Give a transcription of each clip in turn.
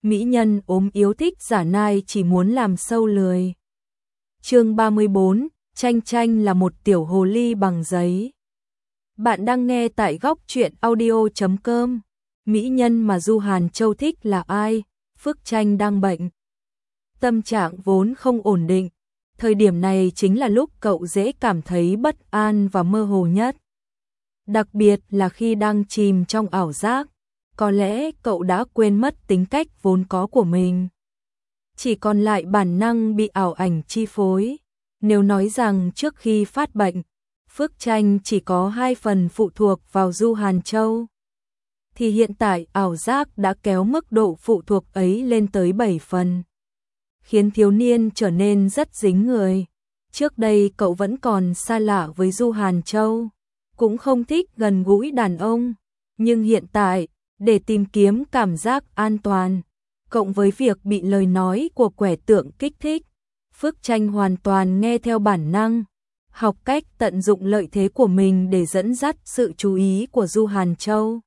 mỹ nhân ốm yếu thích giả nai chỉ muốn làm sâu lười. Chương 34, Tranh Tranh là một tiểu hồ ly bằng giấy. Bạn đang nghe tại góc truyện audio.com. Mỹ nhân mà Du Hàn Châu thích là ai? Phước Tranh đang bệnh. Tâm trạng vốn không ổn định. Thời điểm này chính là lúc cậu dễ cảm thấy bất an và mơ hồ nhất. Đặc biệt là khi đang chìm trong ảo giác. Có lẽ cậu đã quên mất tính cách vốn có của mình. Chỉ còn lại bản năng bị ảo ảnh chi phối. Nếu nói rằng trước khi phát bệnh, Phước Tranh chỉ có 2 phần phụ thuộc vào Du Hàn Châu, thì hiện tại ảo giác đã kéo mức độ phụ thuộc ấy lên tới 7 phần. Khiến thiếu niên trở nên rất dính người. Trước đây cậu vẫn còn xa lạ với Du Hàn Châu, cũng không thích gần gũi đàn ông. Nhưng hiện tại, để tìm kiếm cảm giác an toàn, cộng với việc bị lời nói của quẻ tượng kích thích, Phước Tranh hoàn toàn nghe theo bản năng, học cách tận dụng lợi thế của mình để dẫn dắt sự chú ý của Du Hàn Châu.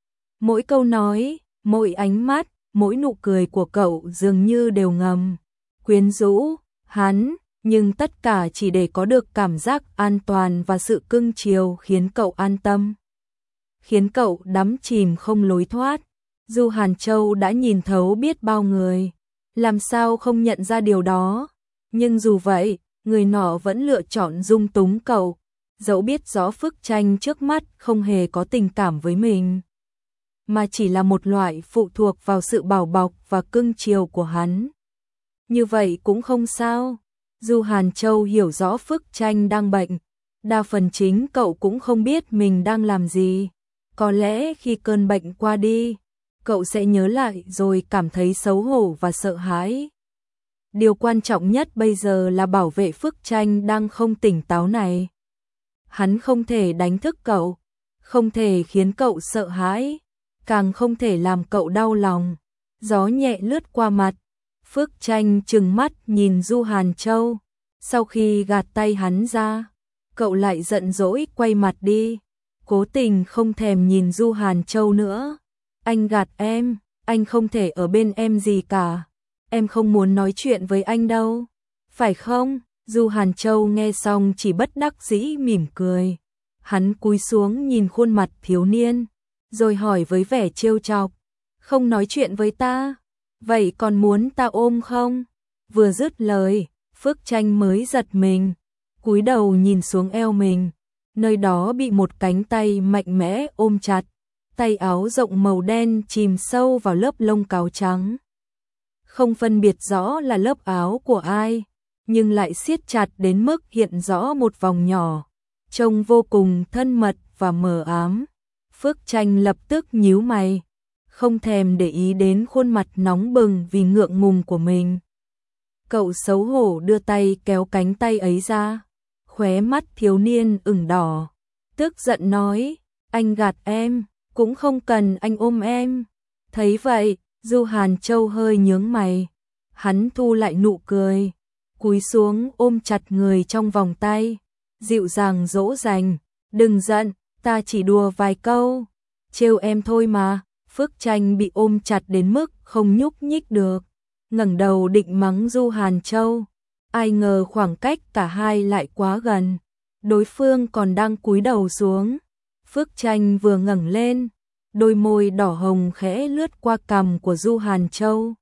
Mỗi câu nói, mỗi ánh mắt, mỗi nụ cười của cậu dường như đều ngầm quyến rũ hắn, nhưng tất cả chỉ để có được cảm giác an toàn và sự cưng chiều khiến cậu an tâm, khiến cậu đắm chìm không lối thoát. Du Hàn Châu đã nhìn thấu biết bao người, làm sao không nhận ra điều đó, nhưng dù vậy, người nọ vẫn lựa chọn dung túng cậu, dẫu biết rõ Phước Tranh trước mắt không hề có tình cảm với mình, mà chỉ là một loại phụ thuộc vào sự bảo bọc và cưng chiều của hắn. Như vậy cũng không sao. Du Hàn Châu hiểu rõ Phước Tranh đang bệnh, đa phần chính cậu cũng không biết mình đang làm gì. Có lẽ khi cơn bệnh qua đi, cậu sẽ nhớ lại rồi cảm thấy xấu hổ và sợ hãi. Điều quan trọng nhất bây giờ là bảo vệ Phước Tranh đang không tỉnh táo này. Hắn không thể đánh thức cậu, không thể khiến cậu sợ hãi, càng không thể làm cậu đau lòng. Gió nhẹ lướt qua mặt, Phước Tranh trừng mắt nhìn Du Hàn Châu. Sau khi gạt tay hắn ra, cậu lại giận dỗi quay mặt đi, cố tình không thèm nhìn Du Hàn Châu nữa. Anh gạt em, anh không thể ở bên em gì cả. Em không muốn nói chuyện với anh đâu, phải không? Du Hàn Châu nghe xong chỉ bất đắc dĩ mỉm cười. Hắn cúi xuống nhìn khuôn mặt thiếu niên, rồi hỏi với vẻ trêu chọc, không nói chuyện với ta, vậy còn muốn ta ôm không? Vừa dứt lời, Phước Tranh mới giật mình, cúi đầu nhìn xuống eo mình, nơi đó bị một cánh tay mạnh mẽ ôm chặt, tay áo rộng màu đen chìm sâu vào lớp lông cáo trắng. Không phân biệt rõ là lớp áo của ai, nhưng lại siết chặt đến mức hiện rõ một vòng nhỏ, trông vô cùng thân mật và mờ ám. Phước Tranh lập tức nhíu mày, không thèm để ý đến khuôn mặt nóng bừng vì ngượng ngùng của mình. Cậu xấu hổ đưa tay kéo cánh tay ấy ra, khóe mắt thiếu niên ửng đỏ, tức giận nói, anh gạt em, cũng không cần anh ôm em. Thấy vậy, Du Hàn Châu hơi nhướng mày, hắn thu lại nụ cười, cúi xuống ôm chặt người trong vòng tay, dịu dàng dỗ dành, đừng giận, ta chỉ đùa vài câu, trêu em thôi mà. Phước Tranh bị ôm chặt đến mức không nhúc nhích được, ngẩng đầu định mắng Du Hàn Châu, ai ngờ khoảng cách cả hai lại quá gần, đối phương còn đang cúi đầu xuống. Phước Tranh vừa ngẩng lên, đôi môi đỏ hồng khẽ lướt qua cằm của Du Hàn Châu,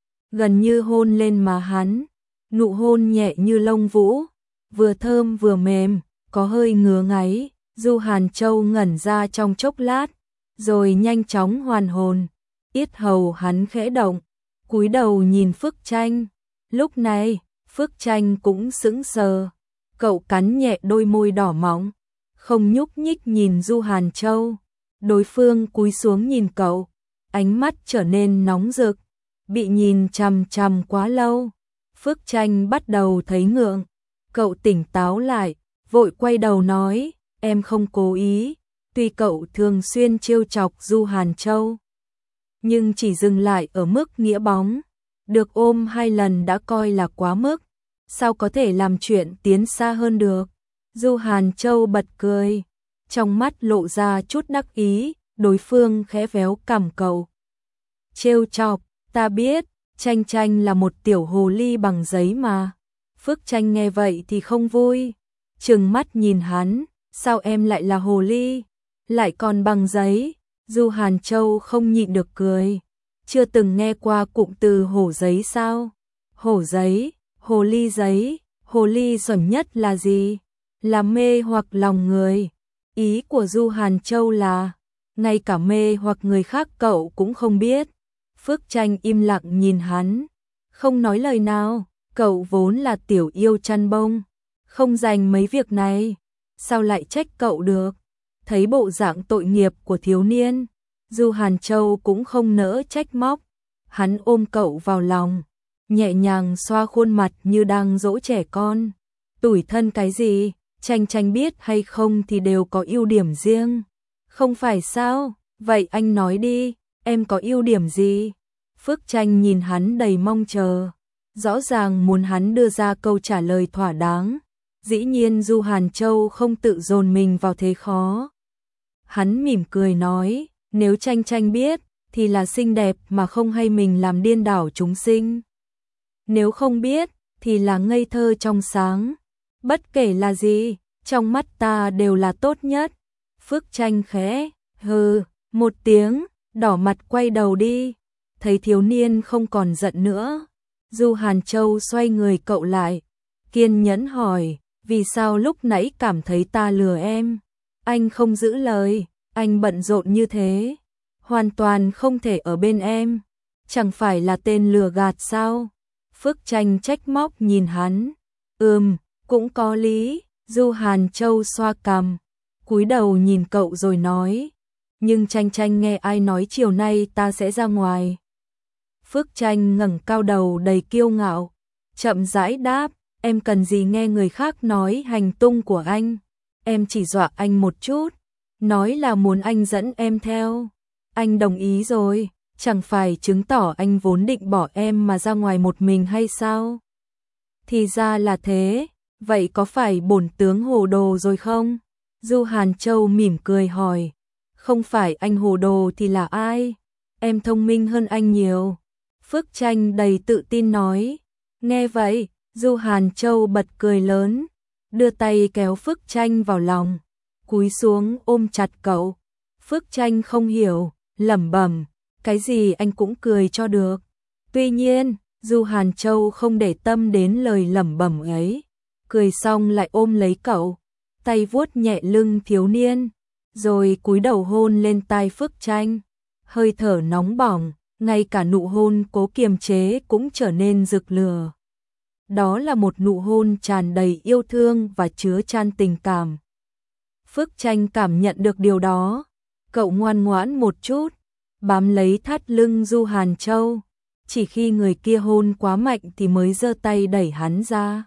gần như hôn lên má hắn, nụ hôn nhẹ như lông vũ, vừa thơm vừa mềm, có hơi ngứa ngáy. Du Hàn Châu ngẩn ra trong chốc lát, rồi nhanh chóng hoàn hồn, yết hầu hắn khẽ động, cúi đầu nhìn Phước Tranh. Lúc này, Phước Tranh cũng sững sờ, cậu cắn nhẹ đôi môi đỏ mọng, không nhúc nhích nhìn Du Hàn Châu. Đối phương cúi xuống nhìn cậu, ánh mắt trở nên nóng rực, bị nhìn chằm chằm quá lâu. Phước Tranh bắt đầu thấy ngượng, cậu tỉnh táo lại, vội quay đầu nói, em không cố ý. Tuy cậu thường xuyên trêu chọc Du Hàn Châu, nhưng chỉ dừng lại ở mức nghĩa bóng, được ôm 2 lần đã coi là quá mức, sao có thể làm chuyện tiến xa hơn được. Du Hàn Châu bật cười, trong mắt lộ ra chút đắc ý, đối phương khẽ véo cằm cậu, trêu chọc, Ta biết, Tranh Tranh là một tiểu hồ ly bằng giấy mà. Phước Tranh nghe vậy thì không vui, trừng mắt nhìn hắn, sao em lại là hồ ly, lại còn bằng giấy? Du Hàn Châu không nhịn được cười, chưa từng nghe qua cụm từ hổ giấy sao? Hổ giấy, hồ ly xuẩn nhất là gì? Là mê hoặc lòng người. Ý của Du Hàn Châu là, ngay cả mê hoặc người khác cậu cũng không biết. Phước Tranh im lặng nhìn hắn, không nói lời nào, cậu vốn là tiểu yêu chăn bông, không dành mấy việc này, sao lại trách cậu được? Thấy bộ dạng tội nghiệp của thiếu niên, Du Hàn Châu cũng không nỡ trách móc, hắn ôm cậu vào lòng, nhẹ nhàng xoa khuôn mặt như đang dỗ trẻ con. Tủi thân cái gì, Tranh Tranh biết hay không thì đều có ưu điểm riêng, không phải sao? Vậy anh nói đi, em có ưu điểm gì? Phước Tranh nhìn hắn đầy mong chờ, rõ ràng muốn hắn đưa ra câu trả lời thỏa đáng. Dĩ nhiên Du Hàn Châu không tự dồn mình vào thế khó. Hắn mỉm cười nói, nếu Tranh Tranh biết, thì là xinh đẹp mà không hay mình làm điên đảo chúng sinh. Nếu không biết, thì là ngây thơ trong sáng. Bất kể là gì, trong mắt ta đều là tốt nhất. Phước Tranh khẽ, hừ, một tiếng, đỏ mặt quay đầu đi. Thấy thiếu niên không còn giận nữa, Du Hàn Châu xoay người cậu lại, kiên nhẫn hỏi, vì sao lúc nãy cảm thấy ta lừa em? Anh không giữ lời, anh bận rộn như thế, hoàn toàn không thể ở bên em, chẳng phải là tên lừa gạt sao? Phước Tranh trách móc nhìn hắn, cũng có lý. Du Hàn Châu xoa cằm, cúi đầu nhìn cậu rồi nói, nhưng Tranh Tranh nghe ai nói chiều nay ta sẽ ra ngoài? Phước Tranh ngẩng cao đầu đầy kiêu ngạo, chậm rãi đáp, em cần gì nghe người khác nói hành tung của anh? Em chỉ dọa anh một chút, nói là muốn anh dẫn em theo. Anh đồng ý rồi, chẳng phải chứng tỏ anh vốn định bỏ em mà ra ngoài một mình hay sao? Thì ra là thế, vậy có phải bổn tướng hồ đồ rồi không? Du Hàn Châu mỉm cười hỏi, không phải anh hồ đồ thì là ai? Em thông minh hơn anh nhiều. Phước Tranh đầy tự tin nói. Nghe vậy, Du Hàn Châu bật cười lớn, đưa tay kéo Phước Tranh vào lòng, cúi xuống ôm chặt cậu. Phước Tranh không hiểu, lẩm bẩm, cái gì anh cũng cười cho được. Tuy nhiên, Du Hàn Châu không để tâm đến lời lẩm bẩm ấy, cười xong lại ôm lấy cậu, tay vuốt nhẹ lưng thiếu niên, rồi cúi đầu hôn lên tai Phước Tranh, hơi thở nóng bỏng, ngay cả nụ hôn cố kiềm chế cũng trở nên rực lửa. Đó là một nụ hôn tràn đầy yêu thương và chứa chan tình cảm. Phước Tranh cảm nhận được điều đó, cậu ngoan ngoãn một chút, bám lấy thắt lưng Du Hàn Châu, chỉ khi người kia hôn quá mạnh thì mới giơ tay đẩy hắn ra.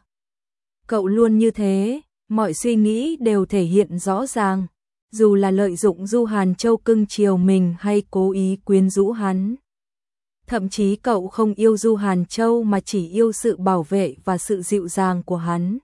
Cậu luôn như thế, mọi suy nghĩ đều thể hiện rõ ràng, dù là lợi dụng Du Hàn Châu cưng chiều mình hay cố ý quyến rũ hắn. Thậm chí cậu không yêu Du Hàn Châu mà chỉ yêu sự bảo vệ và sự dịu dàng của hắn.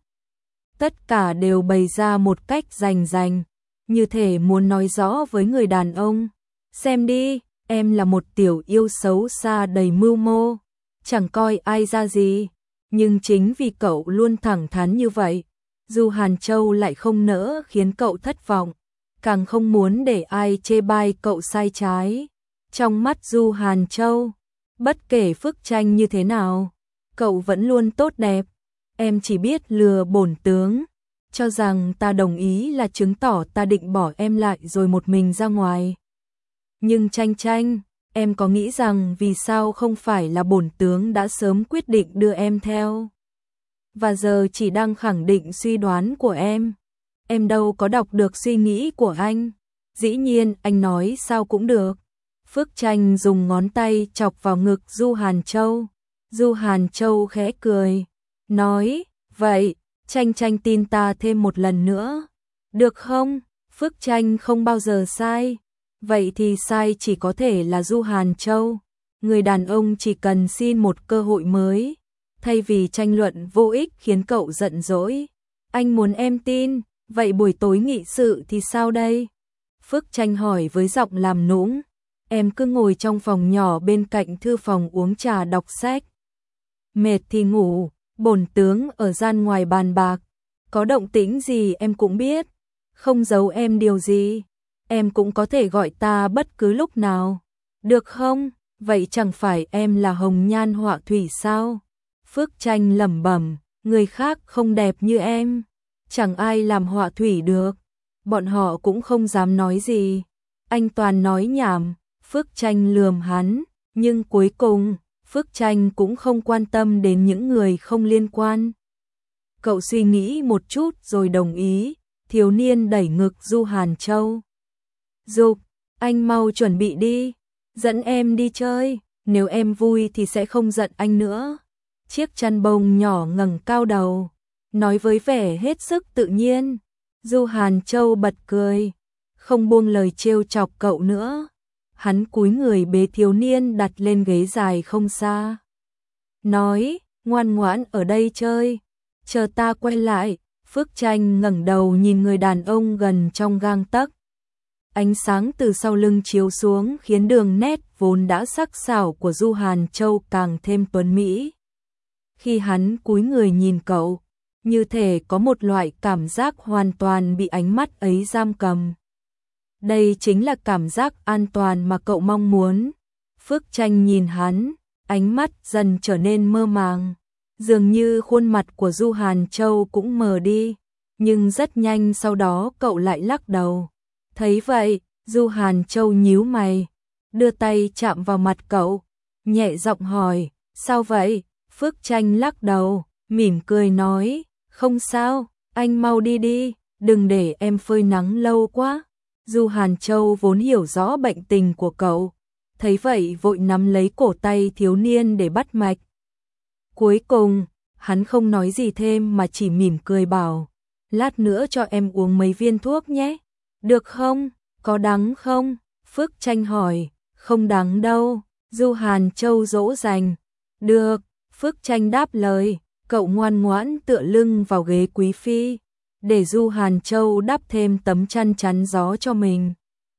Tất cả đều bày ra một cách rành rành, như thể muốn nói rõ với người đàn ông, xem đi, em là một tiểu yêu xấu xa đầy mưu mô, chẳng coi ai ra gì. Nhưng chính vì cậu luôn thẳng thắn như vậy, Du Hàn Châu lại không nỡ khiến cậu thất vọng, càng không muốn để ai chê bai cậu sai trái. Trong mắt Du Hàn Châu, bất kể Phước Tranh như thế nào, cậu vẫn luôn tốt đẹp. Em chỉ biết lừa bổn tướng, cho rằng ta đồng ý là chứng tỏ ta định bỏ em lại rồi một mình ra ngoài. Nhưng Tranh Tranh, em có nghĩ rằng vì sao không phải là bổn tướng đã sớm quyết định đưa em theo? Và giờ chỉ đang khẳng định suy đoán của em. Em đâu có đọc được suy nghĩ của anh. Dĩ nhiên anh nói sao cũng được. Phước Tranh dùng ngón tay chọc vào ngực Du Hàn Châu. Du Hàn Châu khẽ cười, nói, vậy, Tranh Tranh tin ta thêm một lần nữa. Được không? Phước Tranh không bao giờ sai. Vậy thì sai chỉ có thể là Du Hàn Châu. Người đàn ông chỉ cần xin một cơ hội mới, thay vì tranh luận vô ích khiến cậu giận dỗi. Anh muốn em tin, vậy buổi tối nghị sự thì sao đây? Phước Tranh hỏi với giọng làm nũng. em cứ ngồi trong phòng nhỏ bên cạnh thư phòng uống trà đọc sách. Mệt thì ngủ, bổn tướng ở gian ngoài bàn bạc, có động tĩnh gì em cũng biết, không giấu em điều gì, em cũng có thể gọi ta bất cứ lúc nào, được không? Vậy chẳng phải em là hồng nhan họa thủy sao? Phước Tranh lẩm bẩm, người khác không đẹp như em, chẳng ai làm họa thủy được, bọn họ cũng không dám nói gì. Anh toàn nói nhảm, Phước Tranh lườm hắn, nhưng cuối cùng, Phước Tranh cũng không quan tâm đến những người không liên quan. Cậu suy nghĩ một chút rồi đồng ý, thiếu niên đẩy ngực Du Hàn Châu. Dục, anh mau chuẩn bị đi, dẫn em đi chơi, nếu em vui thì sẽ không giận anh nữa. Chiếc chăn bông nhỏ ngẩng cao đầu, nói với vẻ hết sức tự nhiên. Du Hàn Châu bật cười, không buông lời trêu chọc cậu nữa. Hắn cúi người bế thiếu niên đặt lên ghế dài không xa. Nói, ngoan ngoãn ở đây chơi, chờ ta quay lại. Phước Tranh ngẩng đầu nhìn người đàn ông gần trong gang tấc. Ánh sáng từ sau lưng chiếu xuống khiến đường nét vốn đã sắc sảo của Du Hàn Châu càng thêm tuấn mỹ. Khi hắn cúi người nhìn cậu, như thể có một loại cảm giác hoàn toàn bị ánh mắt ấy giam cầm. Đây chính là cảm giác an toàn mà cậu mong muốn. Phước Tranh nhìn hắn, ánh mắt dần trở nên mơ màng. Dường như khuôn mặt của Du Hàn Châu cũng mờ đi, nhưng rất nhanh sau đó cậu lại lắc đầu. Thấy vậy, Du Hàn Châu nhíu mày, đưa tay chạm vào mặt cậu, nhẹ giọng hỏi, sao vậy? Phước Tranh lắc đầu, mỉm cười nói, không sao, anh mau đi đi, đừng để em phơi nắng lâu quá. Du Hàn Châu vốn hiểu rõ bệnh tình của cậu, thấy vậy vội nắm lấy cổ tay thiếu niên để bắt mạch. Cuối cùng, hắn không nói gì thêm mà chỉ mỉm cười bảo, lát nữa cho em uống mấy viên thuốc nhé, được không? Có đắng không? Phước Tranh hỏi, không đắng đâu. Du Hàn Châu dỗ dành, được. Phước Tranh đáp lời, cậu ngoan ngoãn tựa lưng vào ghế quý phi, để Du Hàn Châu đắp thêm tấm chăn chắn gió cho mình.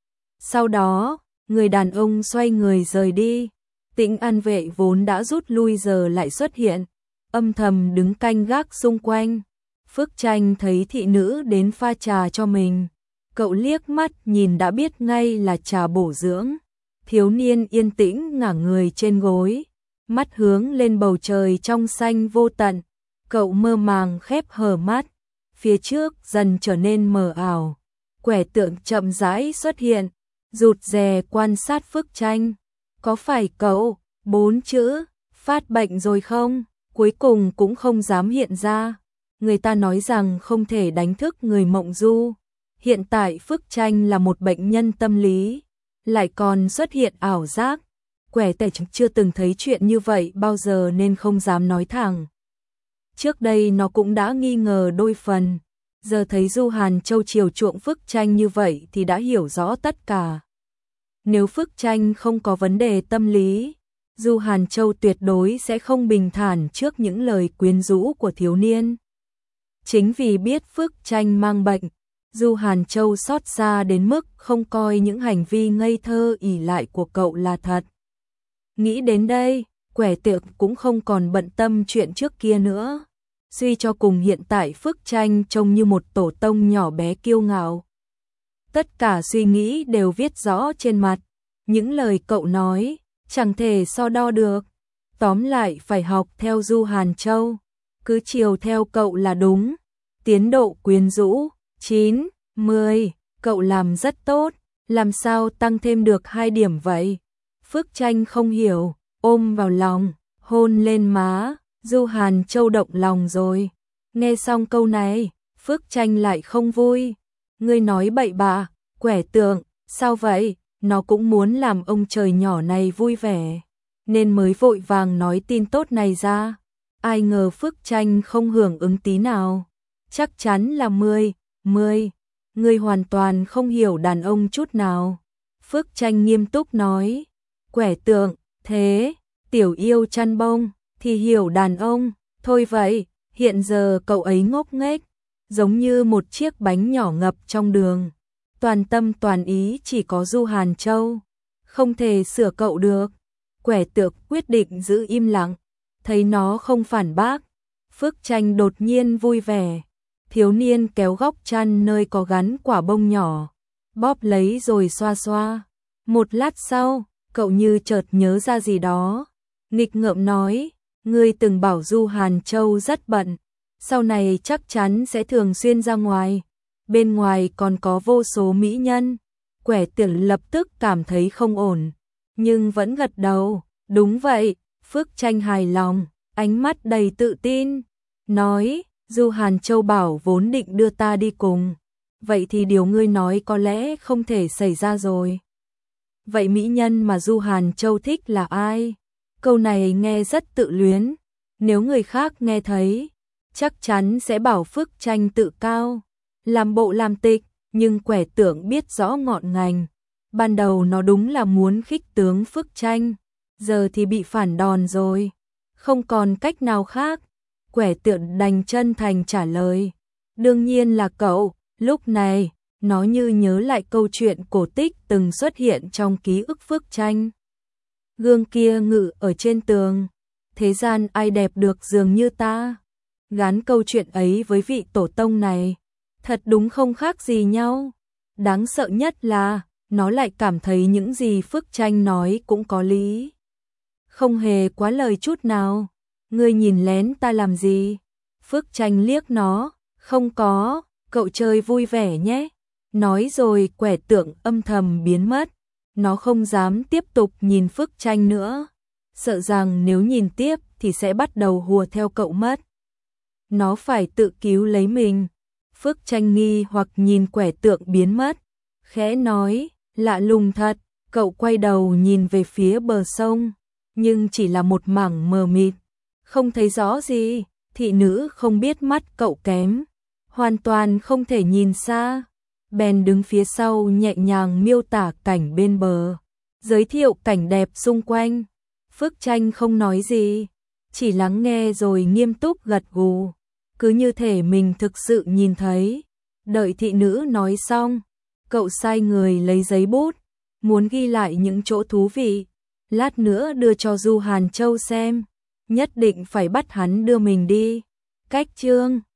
Sau đó, người đàn ông xoay người rời đi. Tĩnh An vệ vốn đã rút lui giờ lại xuất hiện, âm thầm đứng canh gác xung quanh. Phước Tranh thấy thị nữ đến pha trà cho mình, cậu liếc mắt nhìn đã biết ngay là trà bổ dưỡng. Thiếu niên yên tĩnh ngả người trên gối, mắt hướng lên bầu trời trong xanh vô tận. Cậu mơ màng khép hờ mắt, phía trước dần trở nên mờ ảo. Quẻ tượng chậm rãi xuất hiện, rụt rè quan sát Phước Tranh. Có phải cậu, 4 chữ, phát bệnh rồi không? Cuối cùng cũng không dám hiện ra. Người ta nói rằng không thể đánh thức người mộng du. Hiện tại Phước Tranh là một bệnh nhân tâm lý, lại còn xuất hiện ảo giác. Quẻ tẻ chưa từng thấy chuyện như vậy bao giờ nên không dám nói thẳng. Trước đây nó cũng đã nghi ngờ đôi phần, giờ thấy Du Hàn Châu chiều chuộng Phước Tranh như vậy thì đã hiểu rõ tất cả. Nếu Phước Tranh không có vấn đề tâm lý, Du Hàn Châu tuyệt đối sẽ không bình thản trước những lời quyến rũ của thiếu niên. Chính vì biết Phước Tranh mang bệnh, Du Hàn Châu xót xa đến mức không coi những hành vi ngây thơ ỷ lại của cậu là thật. Nghĩ đến đây, quẻ tượng cũng không còn bận tâm chuyện trước kia nữa. Suy cho cùng hiện tại Phước Tranh trông như một tổ tông nhỏ bé kiêu ngạo. Tất cả suy nghĩ đều viết rõ trên mặt. Những lời cậu nói, chẳng thể so đo được. Tóm lại phải học theo Du Hàn Châu. Cứ chiều theo cậu là đúng. Tiến độ quyến rũ, 9, 10, cậu làm rất tốt. Làm sao tăng thêm được 2 điểm vậy? Phước Tranh không hiểu, ôm vào lòng, hôn lên má. Du Hàn Châu động lòng rồi. Nghe xong câu này, Phước Tranh lại không vui. Ngươi nói bậy bạ, quẻ tượng, sao vậy? Nó cũng muốn làm ông trời nhỏ này vui vẻ, nên mới vội vàng nói tin tốt này ra. Ai ngờ Phước Tranh không hưởng ứng tí nào. Chắc chắn là 10, 10. Ngươi hoàn toàn không hiểu đàn ông chút nào. Phước Tranh nghiêm túc nói. Quẻ tượng, thế, tiểu yêu chăn bông, thì hiểu đàn ông, thôi vậy, hiện giờ cậu ấy ngốc nghếch, giống như một chiếc bánh nhỏ ngập trong đường. Toàn tâm toàn ý chỉ có Du Hàn Châu. không thể sửa cậu được. Quẻ tượng quyết định giữ im lặng, thấy nó không phản bác. Phước Tranh đột nhiên vui vẻ, thiếu niên kéo góc chăn nơi có gắn quả bông nhỏ, bóp lấy rồi xoa xoa. Một lát sau, cậu như chợt nhớ ra gì đó, nghịch ngợm nói, ngươi từng bảo Du Hàn Châu rất bận, sau này chắc chắn sẽ thường xuyên ra ngoài, bên ngoài còn có vô số mỹ nhân. Quẻ tượng lập tức cảm thấy không ổn, nhưng vẫn gật đầu, đúng vậy. Phước Tranh hài lòng, ánh mắt đầy tự tin, nói, Du Hàn Châu bảo vốn định đưa ta đi cùng, vậy thì điều ngươi nói có lẽ không thể xảy ra rồi. Vậy mỹ nhân mà Du Hàn Châu thích là ai? Câu này nghe rất tự luyến, nếu người khác nghe thấy, chắc chắn sẽ bảo Phước Tranh tự cao, làm bộ làm tịch, nhưng quẻ tượng biết rõ ngọn ngành. Ban đầu nó đúng là muốn khích tướng Phước Tranh, giờ thì bị phản đòn rồi, không còn cách nào khác. Quẻ tượng đành chân thành trả lời, đương nhiên là cậu. Lúc này, nó như nhớ lại câu chuyện cổ tích từng xuất hiện trong ký ức Phước Tranh. Gương kia ngự ở trên tường, thế gian ai đẹp được dường như ta. Gán câu chuyện ấy với vị tổ tông này, thật đúng không khác gì nhau. Đáng sợ nhất là, nó lại cảm thấy những gì Phước Tranh nói cũng có lý. Không hề quá lời chút nào. Ngươi nhìn lén ta làm gì? Phước Tranh liếc nó, không có, cậu chơi vui vẻ nhé. Nói rồi quẻ tượng âm thầm biến mất. Nó không dám tiếp tục nhìn Phước Tranh nữa, sợ rằng nếu nhìn tiếp thì sẽ bắt đầu hùa theo cậu mất. Nó phải tự cứu lấy mình. Phước Tranh nghi hoặc nhìn quẻ tượng biến mất, khẽ nói, lạ lùng thật. Cậu quay đầu nhìn về phía bờ sông, nhưng chỉ là một mảng mờ mịt, không thấy rõ gì. Thị nữ không biết mắt cậu kém, hoàn toàn không thể nhìn xa, bèn đứng phía sau nhẹ nhàng miêu tả cảnh bên bờ, giới thiệu cảnh đẹp xung quanh. Phước Tranh không nói gì, chỉ lắng nghe rồi nghiêm túc gật gù, cứ như thể mình thực sự nhìn thấy. Đợi thị nữ nói xong, cậu sai người lấy giấy bút, muốn ghi lại những chỗ thú vị, lát nữa đưa cho Du Hàn Châu xem, nhất định phải bắt hắn đưa mình đi. Cách chương